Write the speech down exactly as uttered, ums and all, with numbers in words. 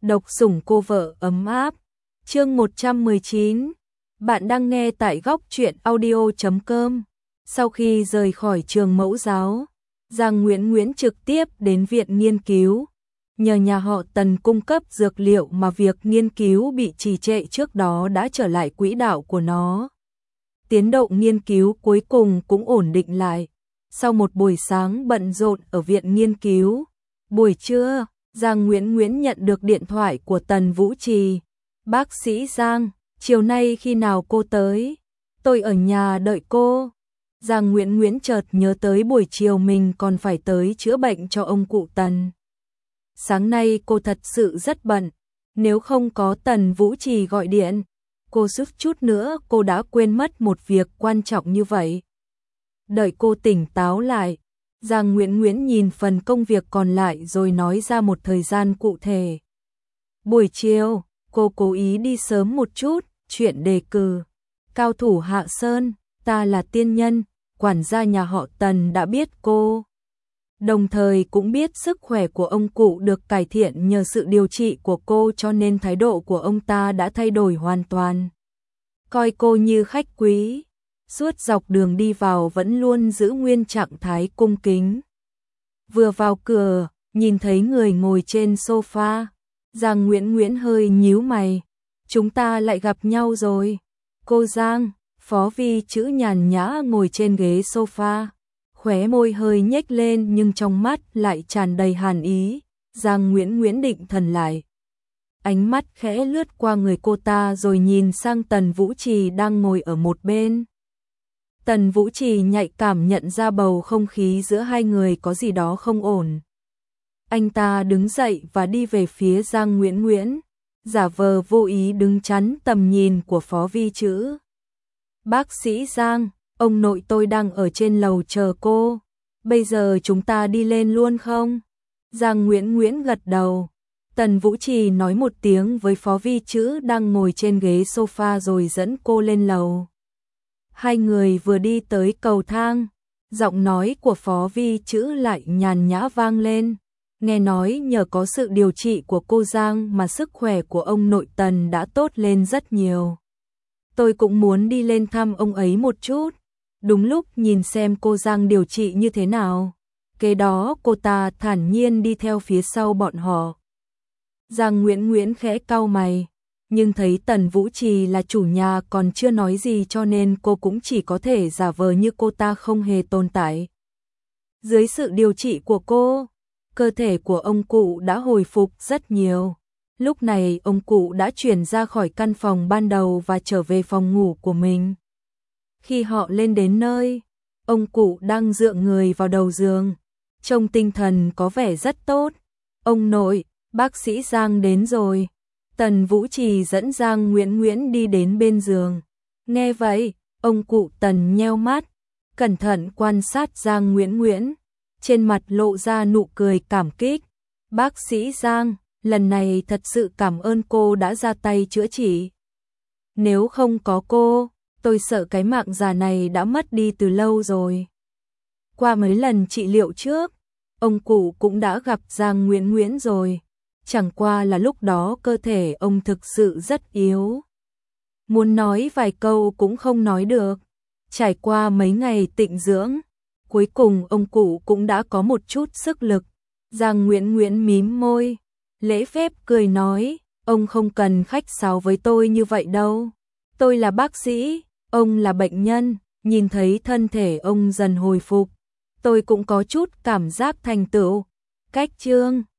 Độc sủng cô vợ ấm áp. Chương một trăm mười chín. Bạn đang nghe tại góc truyện audio chấm com. Sau khi rời khỏi trường mẫu giáo, Giang Nguyễn Nguyễn trực tiếp đến viện nghiên cứu. Nhờ nhà họ Tần cung cấp dược liệu mà việc nghiên cứu bị trì trệ trước đó đã trở lại quỹ đạo của nó. Tiến độ nghiên cứu cuối cùng cũng ổn định lại. Sau một buổi sáng bận rộn ở viện nghiên cứu, buổi trưa, Giang Nguyễn Nguyễn nhận được điện thoại của Tần Vũ Trì. Bác sĩ Giang, chiều nay khi nào cô tới? Tôi ở nhà đợi cô. Giang Nguyễn Nguyễn chợt nhớ tới buổi chiều mình còn phải tới chữa bệnh cho ông cụ Tần. Sáng nay cô thật sự rất bận, nếu không có Tần Vũ Trì gọi điện, cô suýt chút nữa cô đã quên mất một việc quan trọng như vậy. Đợi cô tỉnh táo lại, Giang Nguyễn Nguyễn nhìn phần công việc còn lại rồi nói ra một thời gian cụ thể. Buổi chiều, cô cố ý đi sớm một chút, chuyện đề cử. Cao thủ Hạ Sơn, ta là tiên nhân, quản gia nhà họ Tần đã biết cô. Đồng thời cũng biết sức khỏe của ông cụ được cải thiện nhờ sự điều trị của cô, cho nên thái độ của ông ta đã thay đổi hoàn toàn. Coi cô như khách quý, suốt dọc đường đi vào vẫn luôn giữ nguyên trạng thái cung kính. Vừa vào cửa, nhìn thấy người ngồi trên sofa, Giang Nguyễn Nguyễn hơi nhíu mày. Chúng ta lại gặp nhau rồi. Cô Giang, Phó Vi chữ nhàn nhã ngồi trên ghế sofa, khóe môi hơi nhếch lên nhưng trong mắt lại tràn đầy hàn ý. Giang Nguyễn Nguyễn định thần lại, ánh mắt khẽ lướt qua người cô ta rồi nhìn sang Tần Vũ Trì đang ngồi ở một bên. Tần Vũ Trì nhạy cảm nhận ra bầu không khí giữa hai người có gì đó không ổn. Anh ta đứng dậy và đi về phía Giang Nguyễn Nguyễn, giả vờ vô ý đứng chắn tầm nhìn của Phó Vi chữ. Bác sĩ Giang, ông nội tôi đang ở trên lầu chờ cô, bây giờ chúng ta đi lên luôn không? Giang Nguyễn Nguyễn gật đầu. Tần Vũ Trì nói một tiếng với Phó Vi chữ đang ngồi trên ghế sofa rồi dẫn cô lên lầu. Hai người vừa đi tới cầu thang, giọng nói của Phó Vi chữ lại nhàn nhã vang lên. Nghe nói nhờ có sự điều trị của cô Giang mà sức khỏe của ông nội Tần đã tốt lên rất nhiều. Tôi cũng muốn đi lên thăm ông ấy một chút, đúng lúc nhìn xem cô Giang điều trị như thế nào. Kế đó cô ta thản nhiên đi theo phía sau bọn họ. Giang Nguyễn Nguyễn khẽ cau mày, nhưng thấy Tần Vũ Trì là chủ nhà còn chưa nói gì cho nên cô cũng chỉ có thể giả vờ như cô ta không hề tồn tại. Dưới sự điều trị của cô, cơ thể của ông cụ đã hồi phục rất nhiều. Lúc này ông cụ đã chuyển ra khỏi căn phòng ban đầu và trở về phòng ngủ của mình. Khi họ lên đến nơi, ông cụ đang dựa người vào đầu giường, trông tinh thần có vẻ rất tốt. Ông nội, bác sĩ Giang đến rồi. Tần Vũ Trì dẫn Giang Nguyễn Nguyễn đi đến bên giường. Nghe vậy, ông cụ Tần nheo mắt, cẩn thận quan sát Giang Nguyễn Nguyễn, trên mặt lộ ra nụ cười cảm kích. Bác sĩ Giang, lần này thật sự cảm ơn cô đã ra tay chữa trị. Nếu không có cô, tôi sợ cái mạng già này đã mất đi từ lâu rồi. Qua mấy lần trị liệu trước, ông cụ cũng đã gặp Giang Nguyễn Nguyễn rồi. Chẳng qua là lúc đó cơ thể ông thực sự rất yếu. Muốn nói vài câu cũng không nói được. Trải qua mấy ngày tịnh dưỡng, cuối cùng ông cụ cũng đã có một chút sức lực. Giang Nguyễn Nguyễn mím môi, lễ phép cười nói, ông không cần khách sáo với tôi như vậy đâu. Tôi là bác sĩ, ông là bệnh nhân, nhìn thấy thân thể ông dần hồi phục, tôi cũng có chút cảm giác thành tựu. Cách chương